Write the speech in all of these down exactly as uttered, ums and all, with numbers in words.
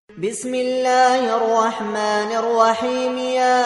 بسم الله الرحمن الرحيم. يا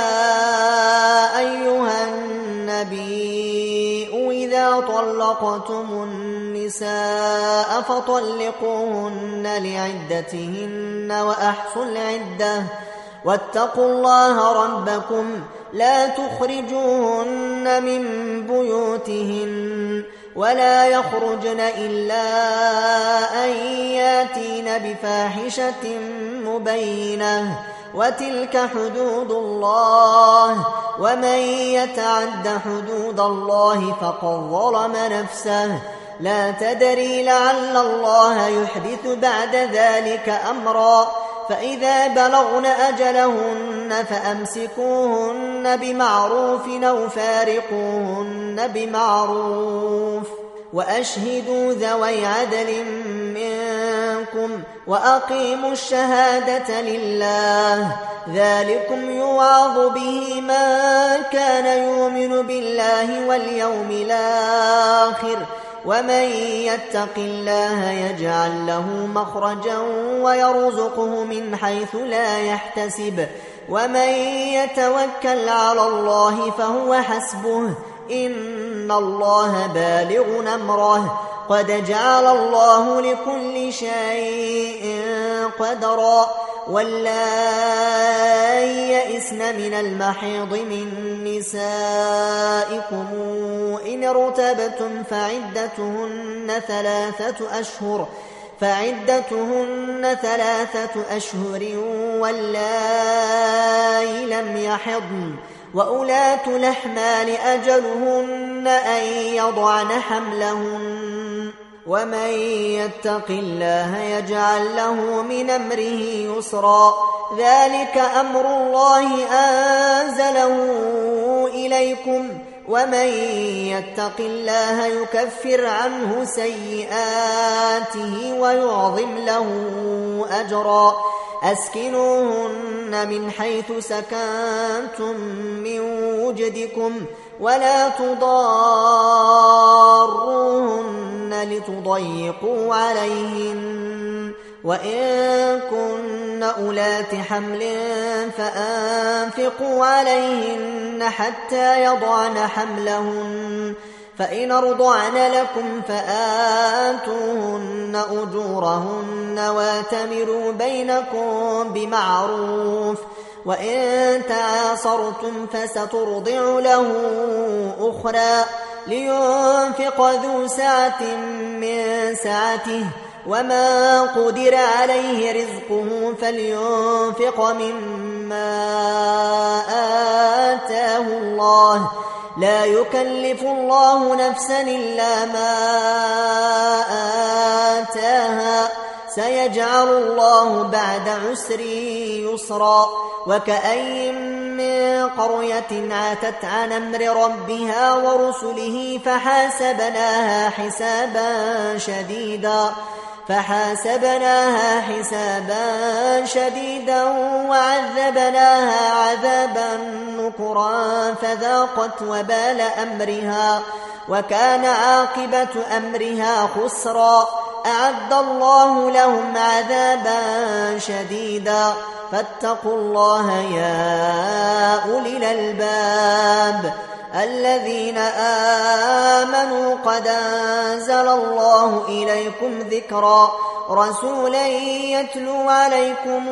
أيها النبي إذا طلقتم النساء فطلقوهن لعدتهن وأحصوا العدة واتقوا الله ربكم لا تخرجوهن من بيوتهن ولا يخرجن إلا أن ياتين بفاحشة مبينة وتلك حدود الله ومن يتعد حدود الله فقد ظلم نفسه لا تدري لعل الله يحدث بعد ذلك أمرا. فإذا بلغن أجلهن فأمسكوهن بمعروف أو فارقوهن بمعروف وأشهدوا ذوي عدل منكم وأقيموا الشهادة لله ذلكم يوعظ به من كان يؤمن بالله واليوم الآخر ومن يتق الله يجعل له مخرجا ويرزقه من حيث لا يحتسب ومن يتوكل على الله فهو حسبه إن الله بالغ أمره قد جعل الله لكل شيء قدرا. واللائي يئسن من المحيض من نسائكم إن ارتبتم فعدتهن ثلاثة أشهر فعدتهن ثلاثة أشهر واللائي لم يحضن وأولاة الأحمال أجلهن أن يضعن حملهن ومن يتق الله يجعل له من أمره يسرا. ذلك أمر الله أنزله إليكم ومن يتق الله يكفر عنه سيئاته ويعظم له أجرا. أسكنوهن من حيث سكنتم من وجدكم ولا تضاروهن لتضيقوا عليهن وإن كن أولات حمل فأنفقوا عليهن حتى يضعن حملهن فإن أرضعن لكم فآتوهن أجورهن واتمروا بينكم بمعروف وإن تعاصرتم فسترضع له أخرى لينفق ذو سعة من سعته وما قدر عليه رزقه فلينفق مما آتاه الله لا يكلف الله نفسا إلا ما آتاها سيجعل الله بعد عسر يسرا. وكأي من قرية عاتت عن أمر ربها ورسله فحاسبناها حسابا شديدا فحاسبناها حسابا شديدا وعذبناها عذابا نكرا فذاقت وبال أمرها وكان عاقبة أمرها خسرا. أعد الله لهم عذابا شديدا فاتقوا الله يا أولي الألباب الذين آمنوا قد أنزل الله إليكم ذكرا رسولا يتلو عليكم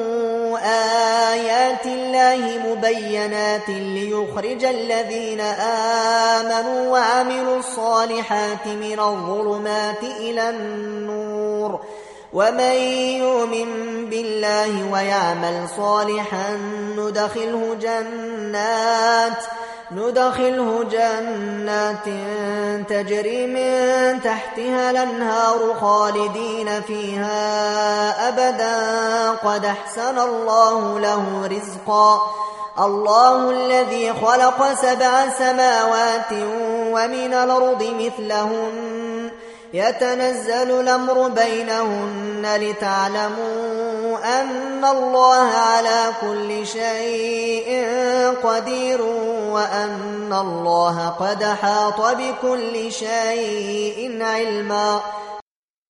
آيات الله مبينات ليخرج الذين آمنوا وعملوا الصالحات من الظلمات إلى النور ومن يؤمن بالله ويعمل صالحا ندخله جنات ندخله جنات تجري من تحتها الأنهار خالدين فيها أبدا قد أحسن الله له رزقا. الله الذي خلق سبع سماوات ومن الأرض مثلهن يتنزل الأمر بينهن لتعلموا أن الله على كل شيء قدير وأن الله قد حاط بكل شيء علما.